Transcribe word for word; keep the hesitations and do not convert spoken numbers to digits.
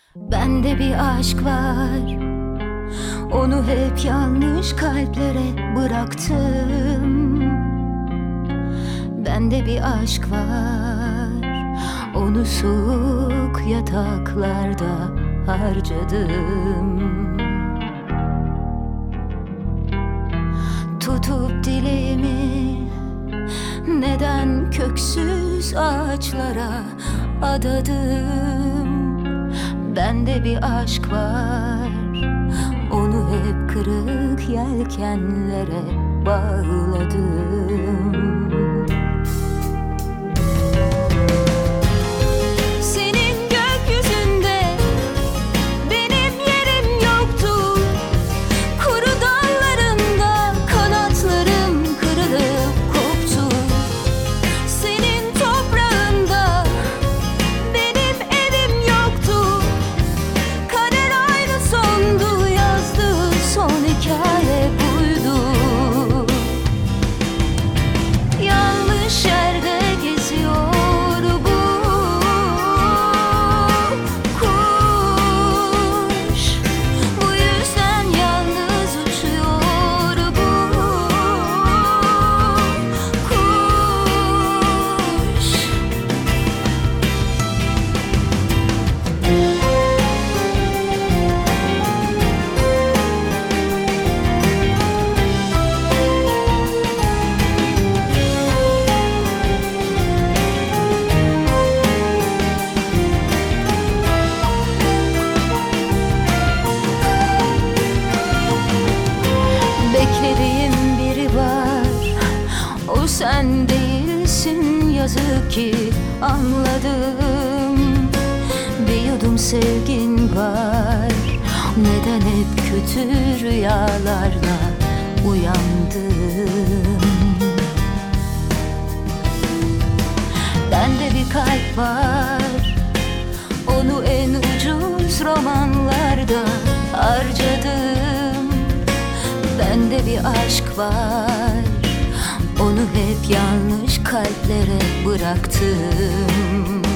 Bende bir aşk var, onu hep yanlış kalplere bıraktım. Bende bir aşk var, onu soğuk yataklarda harcadım. Tutup dileğimi neden köksüz ağaçlara adadım? Bende bir aşk var, onu hep kırık yelkenlere bağladım. Senin gökyüzünde benim yerim yoktu. Kuru dallarında kanatlarım kırılıp koptu. Senin toprağında benim evim yoktu. Kader aynı sondu, yazdı, son hikaye buydu. Yanlış yerde geziyor bu kuş. Bu yüzden yalnız uçuyor bu kuş. Beklediğim biri var, o sen değilsin, yazık ki anladım. Bir yudum sevgin var, neden hep kötü rüyalarla uyandım? Bende bir kalp var, onu en ucuz romanlarda harcadım. Bende bir aşk var, onu hep yanlış kalplere bıraktım.